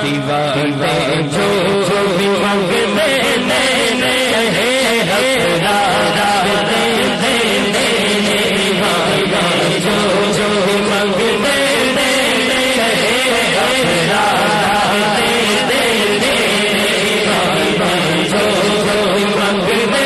دیوانے جو بھی مانگتے کہے حقدار دے دے دیوانے جو بھی مانگتے کہے حقدار دے دے دیوانے جو بھی مانگتے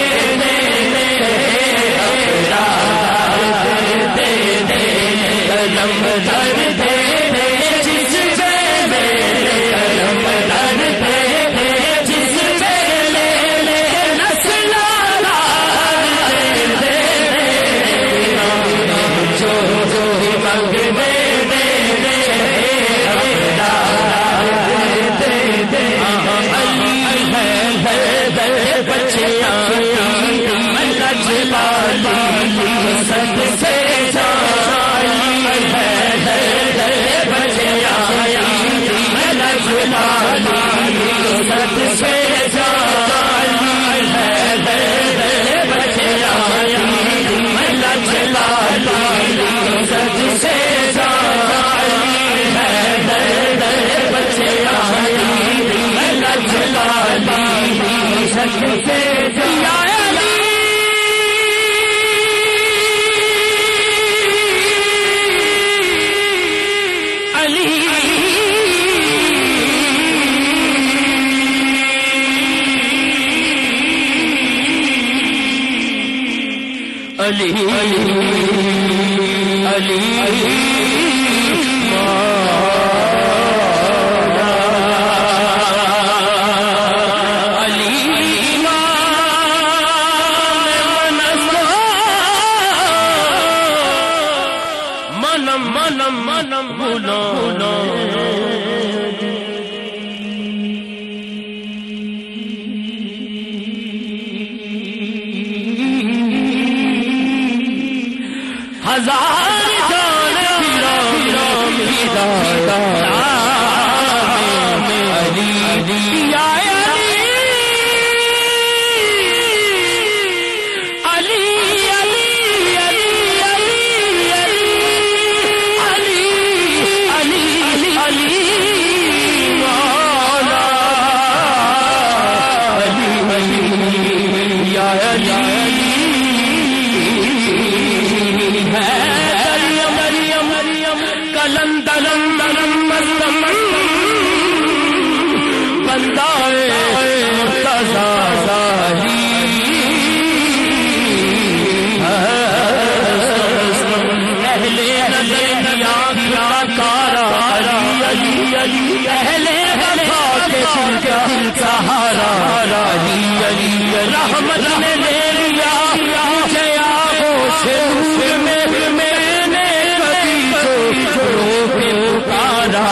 علی علی منم بھولو ہزار جان سہارا رحمت نے لے لیا جیا میں نے کبھی جو پکارا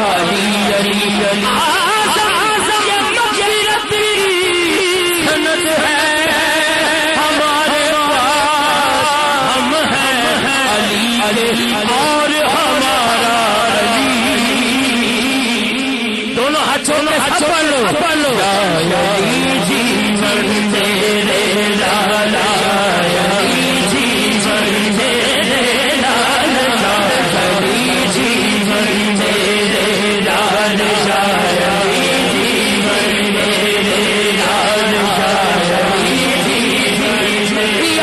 سنت ہے ہمارے پاس ہم ہیں علی اور ہمارا علی دونوں ہاتھوں میں پلو علی جیون تیرے لالا علی جیون تیرے لالا علی جیون تیرے لالا علی جیون تیرے لالا علی جیون تیرے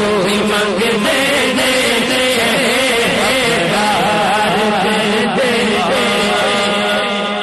دے